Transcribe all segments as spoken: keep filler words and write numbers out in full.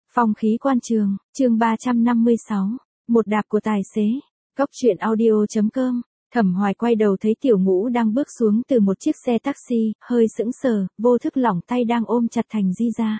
Phong khí quan trường, chương ba trăm năm mươi sáu, một đạp của tài xế. Góc truyện audio chấm com. Thẩm Hoài quay đầu thấy Tiểu Ngũ đang bước xuống từ một chiếc xe taxi, hơi sững sờ, vô thức lỏng tay đang ôm chặt Thành Di ra.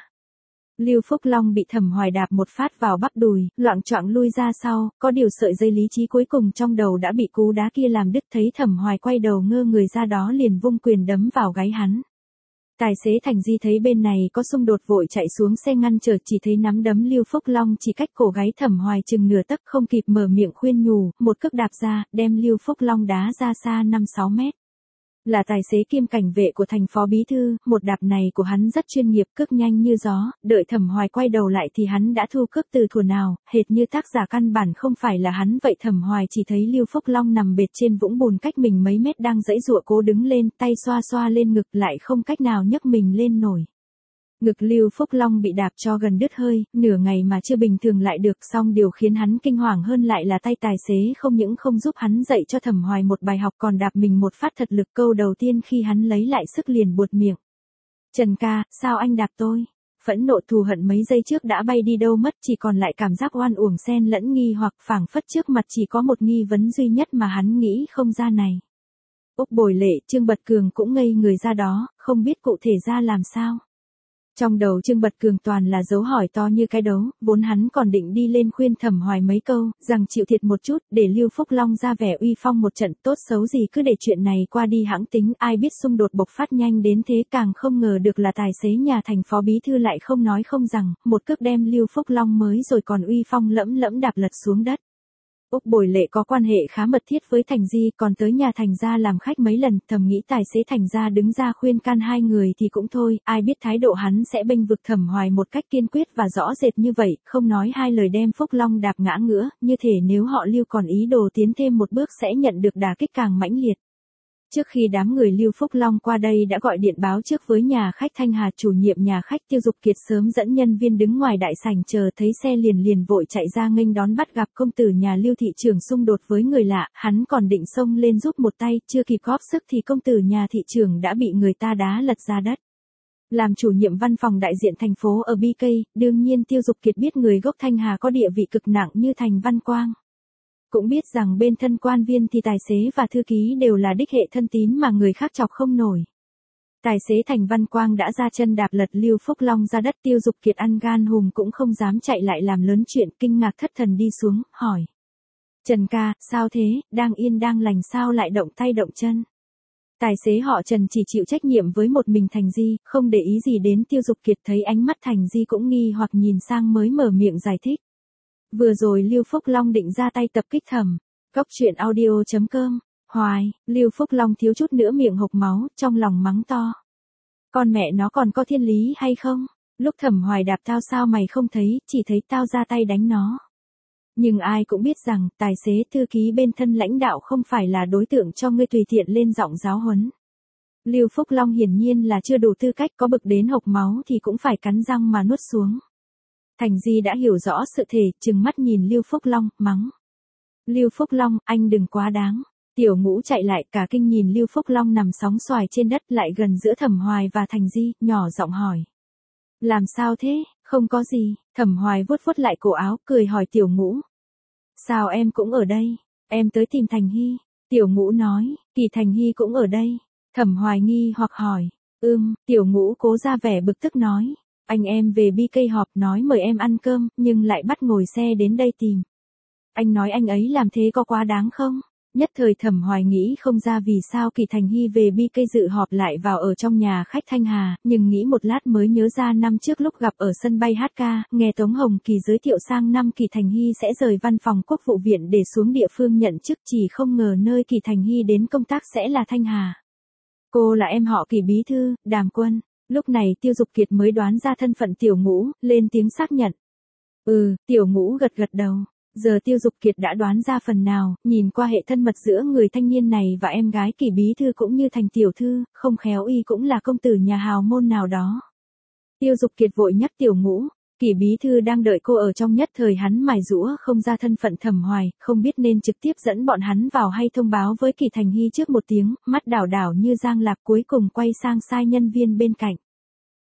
Lưu Phúc Long bị Thẩm Hoài đạp một phát vào bắp đùi, loạng choạng lui ra sau, có điều sợi dây lý trí cuối cùng trong đầu đã bị cú đá kia làm đứt. Thấy Thẩm Hoài quay đầu ngơ người ra đó liền vung quyền đấm vào gáy hắn. Tài xế Thành Di thấy bên này có xung đột vội chạy xuống xe ngăn trở, chỉ thấy nắm đấm Lưu Phúc Long chỉ cách cổ gáy Thẩm Hoài chừng nửa tấc, không kịp mở miệng khuyên nhủ, một cước đạp ra, đem Lưu Phúc Long đá ra xa năm sáu mét. Là tài xế kiêm cảnh vệ của thành phó bí thư, một đạp này của hắn rất chuyên nghiệp, cước nhanh như gió, đợi Thẩm Hoài quay đầu lại thì hắn đã thu cước từ thuở nào, hệt như tác giả căn bản không phải là hắn vậy. Thẩm Hoài chỉ thấy Lưu Phúc Long nằm bệt trên vũng bùn cách mình mấy mét đang giãy giụa cố đứng lên, tay xoa xoa lên ngực lại không cách nào nhấc mình lên nổi. Ngực Lưu Phúc Long bị đạp cho gần đứt hơi, nửa ngày mà chưa bình thường lại được. Xong điều khiến hắn kinh hoàng hơn lại là tay tài xế không những không giúp hắn dạy cho Thẩm Hoài một bài học còn đạp mình một phát thật lực. Câu đầu tiên khi hắn lấy lại sức liền buột miệng. Trần ca, sao anh đạp tôi? Phẫn nộ thù hận mấy giây trước đã bay đi đâu mất, chỉ còn lại cảm giác oan uổng xen lẫn nghi hoặc, phảng phất trước mặt chỉ có một nghi vấn duy nhất mà hắn nghĩ không ra này. Úc Bồi Lệ, Trương Bật Cường cũng ngây người ra đó, không biết cụ thể ra làm sao. Trong đầu Trương Bật Cường toàn là dấu hỏi to như cái đấu, vốn hắn còn định đi lên khuyên Thẩm Hoài mấy câu, rằng chịu thiệt một chút, để Lưu Phúc Long ra vẻ uy phong một trận, tốt xấu gì cứ để chuyện này qua đi hãng tính. Ai biết xung đột bộc phát nhanh đến thế, càng không ngờ được là tài xế nhà thành phó bí thư lại không nói không rằng, một cước đem Lưu Phúc Long mới rồi còn uy phong lẫm lẫm đạp lật xuống đất. Úc Bồi Lệ có quan hệ khá mật thiết với Thành Di, còn tới nhà Thành gia làm khách mấy lần, thầm nghĩ tài xế Thành gia đứng ra khuyên can hai người thì cũng thôi, ai biết thái độ hắn sẽ bênh vực Thẩm Hoài một cách kiên quyết và rõ rệt như vậy, không nói hai lời đem Phúc Long đạp ngã ngửa, như thể nếu họ Lưu còn ý đồ tiến thêm một bước sẽ nhận được đả kích càng mãnh liệt. Trước khi đám người Lưu Phúc Long qua đây đã gọi điện báo trước với nhà khách Thanh Hà. Chủ nhiệm nhà khách Tiêu Dục Kiệt sớm dẫn nhân viên đứng ngoài đại sảnh chờ, thấy xe liền liền vội chạy ra nghênh đón. Bắt gặp công tử nhà Lưu thị trưởng xung đột với người lạ, hắn còn định xông lên giúp một tay, chưa kịp góp sức thì công tử nhà thị trưởng đã bị người ta đá lật ra đất. Làm chủ nhiệm văn phòng đại diện thành phố ở bê ca, đương nhiên Tiêu Dục Kiệt biết người gốc Thanh Hà có địa vị cực nặng như Thành Văn Quang. Cũng biết rằng bên thân quan viên thì tài xế và thư ký đều là đích hệ thân tín mà người khác chọc không nổi. Tài xế Thành Văn Quang đã ra chân đạp lật Lưu Phúc Long ra đất. Tiêu Dục Kiệt ăn gan hùm cũng không dám chạy lại làm lớn chuyện, kinh ngạc thất thần đi xuống, hỏi. Trần ca, sao thế, đang yên đang lành sao lại động tay động chân? Tài xế họ Trần chỉ chịu trách nhiệm với một mình Thành Di, không để ý gì đến Tiêu Dục Kiệt. Thấy ánh mắt Thành Di cũng nghi hoặc nhìn sang mới mở miệng giải thích. Vừa rồi Lưu Phúc Long định ra tay tập kích Thẩm. Góc truyện audio chấm com. Hoài, Lưu Phúc Long thiếu chút nữa miệng hộc máu, trong lòng mắng to. Con mẹ nó còn có thiên lý hay không? Lúc Thẩm Hoài đạp tao sao mày không thấy, chỉ thấy tao ra tay đánh nó. Nhưng ai cũng biết rằng, tài xế thư ký bên thân lãnh đạo không phải là đối tượng cho ngươi tùy tiện lên giọng giáo huấn. Lưu Phúc Long hiển nhiên là chưa đủ tư cách, có bực đến hộc máu thì cũng phải cắn răng mà nuốt xuống. Thành Di đã hiểu rõ sự thể, trừng mắt nhìn Lưu Phúc Long, mắng. Lưu Phúc Long, anh đừng quá đáng. Tiểu Ngũ chạy lại cả kinh nhìn Lưu Phúc Long nằm sóng xoài trên đất lại gần giữa Thẩm Hoài và Thành Di, nhỏ giọng hỏi. Làm sao thế, không có gì. Thẩm Hoài vuốt vuốt lại cổ áo, cười hỏi Tiểu Ngũ. Sao em cũng ở đây, em tới tìm Thành Hy. Tiểu Ngũ nói, Kỳ Thành Hy cũng ở đây. Thẩm Hoài nghi hoặc hỏi. Ưm, Tiểu Ngũ cố ra vẻ bực tức nói. Anh em về bê ca họp nói mời em ăn cơm, nhưng lại bắt ngồi xe đến đây tìm. Anh nói anh ấy làm thế có quá đáng không? Nhất thời Thẩm Hoài nghĩ không ra vì sao Kỳ Thành Hy về bê ca dự họp lại vào ở trong nhà khách Thanh Hà, nhưng nghĩ một lát mới nhớ ra năm trước lúc gặp ở sân bay hát ca, nghe Tống Hồng Kỳ giới thiệu sang năm Kỳ Thành Hy sẽ rời văn phòng quốc vụ viện để xuống địa phương nhận chức, chỉ không ngờ nơi Kỳ Thành Hy đến công tác sẽ là Thanh Hà. Cô là em họ Kỳ bí thư, Đàm Quân. Lúc này Tiêu Dục Kiệt mới đoán ra thân phận Tiểu Ngũ, lên tiếng xác nhận. Ừ, Tiểu Ngũ gật gật đầu. Giờ Tiêu Dục Kiệt đã đoán ra phần nào, nhìn qua hệ thân mật giữa người thanh niên này và em gái Kỳ bí thư cũng như Thành tiểu thư, không khéo y cũng là công tử nhà hào môn nào đó. Tiêu Dục Kiệt vội nhắc Tiểu Ngũ, Kỳ bí thư đang đợi cô ở trong, nhất thời hắn mài giũa không ra thân phận Thẩm Hoài, không biết nên trực tiếp dẫn bọn hắn vào hay thông báo với Kỳ Thành Hy trước một tiếng, mắt đảo đảo như giang lạc, cuối cùng quay sang sai nhân viên bên cạnh.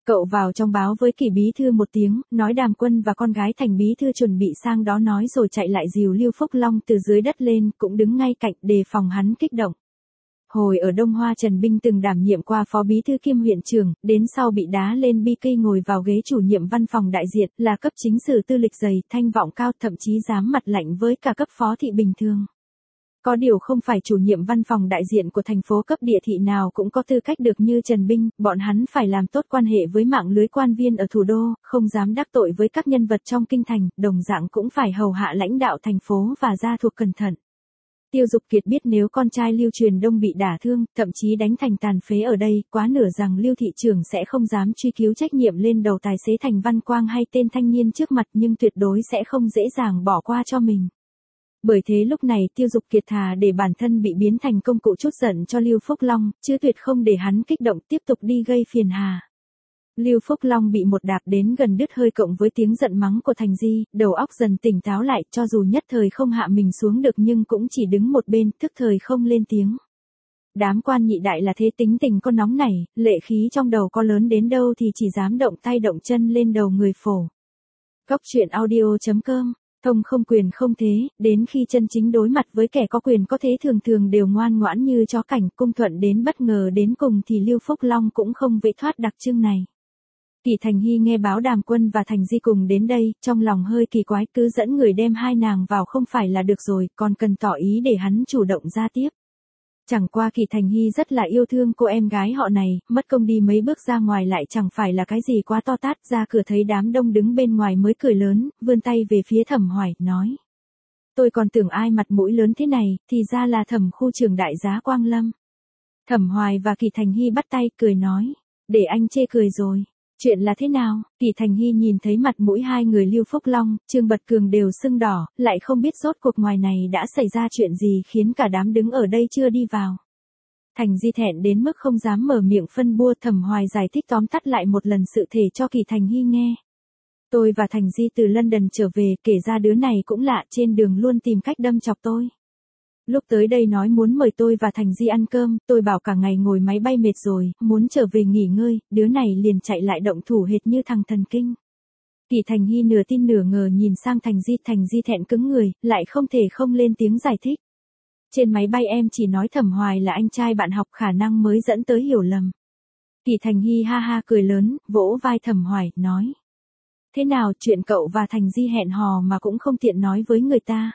Cậu vào trong báo với Kỷ bí thư một tiếng, nói Đàm Quân và con gái Thành bí thư chuẩn bị sang đó nói rồi chạy lại dìu Lưu Phúc Long từ dưới đất lên, cũng đứng ngay cạnh đề phòng hắn kích động. Hồi ở Đông Hoa Trần Binh từng đảm nhiệm qua phó bí thư kiêm huyện trưởng, đến sau bị đá lên bi cây ngồi vào ghế chủ nhiệm văn phòng đại diện, là cấp chính sử tư lịch dày, thanh vọng cao, thậm chí dám mặt lạnh với cả cấp phó thị bình thường. Có điều không phải chủ nhiệm văn phòng đại diện của thành phố cấp địa thị nào cũng có tư cách được như Trần Binh, bọn hắn phải làm tốt quan hệ với mạng lưới quan viên ở thủ đô, không dám đắc tội với các nhân vật trong kinh thành, đồng dạng cũng phải hầu hạ lãnh đạo thành phố và gia thuộc cẩn thận. Tiêu Dục Kiệt biết nếu con trai Lưu Truyền Đông bị đả thương, thậm chí đánh thành tàn phế ở đây, quá nửa rằng Lưu thị trưởng sẽ không dám truy cứu trách nhiệm lên đầu tài xế Thành Văn Quang hay tên thanh niên trước mặt, nhưng tuyệt đối sẽ không dễ dàng bỏ qua cho mình. Bởi thế lúc này Tiêu Dục Kiệt thà để bản thân bị biến thành công cụ trút giận cho Lưu Phúc Long, chứ tuyệt không để hắn kích động tiếp tục đi gây phiền hà. Lưu Phúc Long bị một đạp đến gần đứt hơi cộng với tiếng giận mắng của Thành Di, đầu óc dần tỉnh táo lại, cho dù nhất thời không hạ mình xuống được nhưng cũng chỉ đứng một bên, thức thời không lên tiếng. Đám quan nhị đại là thế, tính tình con nóng này, lệ khí trong đầu có lớn đến đâu thì chỉ dám động tay động chân lên đầu người phổ. Góc truyện audio chấm com. Thông không quyền không thế, đến khi chân chính đối mặt với kẻ có quyền có thế thường thường đều ngoan ngoãn như chó cảnh, cung thuận đến bất ngờ đến cùng thì Lưu Phúc Long cũng không vệ thoát đặc trưng này. Kỷ Thành Hy nghe báo Đàm Quân và Thành Di cùng đến đây, trong lòng hơi kỳ quái, cứ dẫn người đem hai nàng vào không phải là được rồi, còn cần tỏ ý để hắn chủ động ra tiếp. Chẳng qua Kỷ Thành Hy rất là yêu thương cô em gái họ này, mất công đi mấy bước ra ngoài lại chẳng phải là cái gì quá to tát, ra cửa thấy đám đông đứng bên ngoài mới cười lớn, vươn tay về phía Thẩm Hoài, nói. Tôi còn tưởng ai mặt mũi lớn thế này, thì ra là Thẩm khu trưởng đại giá Quang Lâm. Thẩm Hoài và Kỷ Thành Hy bắt tay, cười nói, để anh chê cười rồi. Chuyện là thế nào? Kỷ Thành Hy nhìn thấy mặt mũi hai người Lưu Phúc Long, Trương Bật Cường đều sưng đỏ, lại không biết rốt cuộc ngoài này đã xảy ra chuyện gì khiến cả đám đứng ở đây chưa đi vào. Thành Di thẹn đến mức không dám mở miệng phân bua. Thẩm Hoài giải thích tóm tắt lại một lần sự thể cho Kỷ Thành Hy nghe. Tôi và Thành Di từ London trở về, kể ra đứa này cũng lạ, trên đường luôn tìm cách đâm chọc tôi. Lúc tới đây nói muốn mời tôi và Thành Di ăn cơm, tôi bảo cả ngày ngồi máy bay mệt rồi, muốn trở về nghỉ ngơi, đứa này liền chạy lại động thủ hệt như thằng thần kinh. Kỷ Thành Hy nửa tin nửa ngờ nhìn sang Thành Di, Thành Di thẹn cứng người, lại không thể không lên tiếng giải thích. Trên máy bay em chỉ nói Thẩm Hoài là anh trai bạn học, khả năng mới dẫn tới hiểu lầm. Kỷ Thành Hy ha ha cười lớn, vỗ vai Thẩm Hoài, nói. Thế nào, chuyện cậu và Thành Di hẹn hò mà cũng không tiện nói với người ta.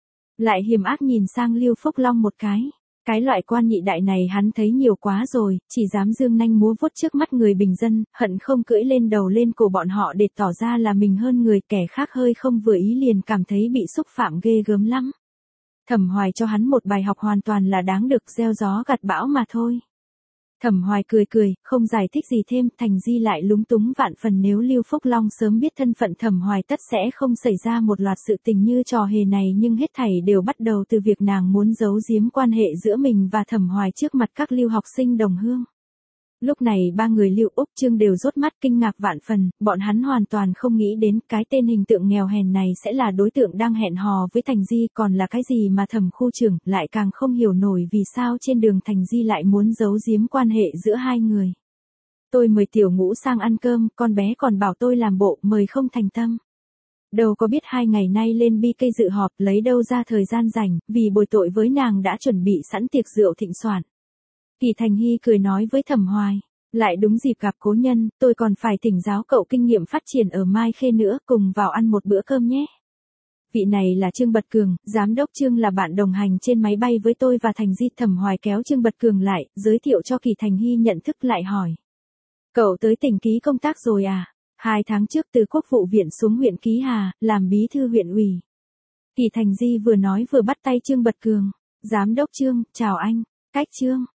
Lại hiểm ác nhìn sang Lưu Phúc Long một cái. Cái loại quan nhị đại này hắn thấy nhiều quá rồi, chỉ dám dương nanh múa vuốt trước mắt người bình dân, hận không cưỡi lên đầu lên cổ bọn họ để tỏ ra là mình hơn người, kẻ khác hơi không vừa ý liền cảm thấy bị xúc phạm ghê gớm lắm. Thẩm Hoài cho hắn một bài học hoàn toàn là đáng được, gieo gió gặt bão mà thôi. Thẩm Hoài cười cười, không giải thích gì thêm. Thành Di lại lúng túng vạn phần, nếu Lưu Phúc Long sớm biết thân phận Thẩm Hoài tất sẽ không xảy ra một loạt sự tình như trò hề này, nhưng hết thảy đều bắt đầu từ việc nàng muốn giấu giếm quan hệ giữa mình và Thẩm Hoài trước mặt các lưu học sinh đồng hương. Lúc này ba người Lưu Úc Trương đều rốt mắt kinh ngạc vạn phần, bọn hắn hoàn toàn không nghĩ đến cái tên hình tượng nghèo hèn này sẽ là đối tượng đang hẹn hò với Thành Di, còn là cái gì mà Thẩm khu trưởng, lại càng không hiểu nổi vì sao trên đường Thành Di lại muốn giấu giếm quan hệ giữa hai người. Tôi mời Tiểu Ngũ sang ăn cơm, con bé còn bảo tôi làm bộ mời không thành tâm. Đâu có biết hai ngày nay lên bi cây dự họp, lấy đâu ra thời gian rảnh, vì bồi tội với nàng đã chuẩn bị sẵn tiệc rượu thịnh soạn. Kỷ Thành Hy cười nói với Thẩm Hoài, lại đúng dịp gặp cố nhân, tôi còn phải thỉnh giáo cậu kinh nghiệm phát triển ở Mai Khê nữa, cùng vào ăn một bữa cơm nhé. Vị này là Trương Bật Cường, giám đốc Trương là bạn đồng hành trên máy bay với tôi và Thành Di. Thẩm Hoài kéo Trương Bật Cường lại, giới thiệu cho Kỷ Thành Hy nhận thức, lại hỏi. Cậu tới tỉnh ký công tác rồi à? Hai tháng trước từ Quốc vụ viện xuống huyện Ký Hà, làm bí thư huyện ủy. Kỷ Thành Di vừa nói vừa bắt tay Trương Bật Cường. Giám đốc Trương, chào anh. Cách Trương.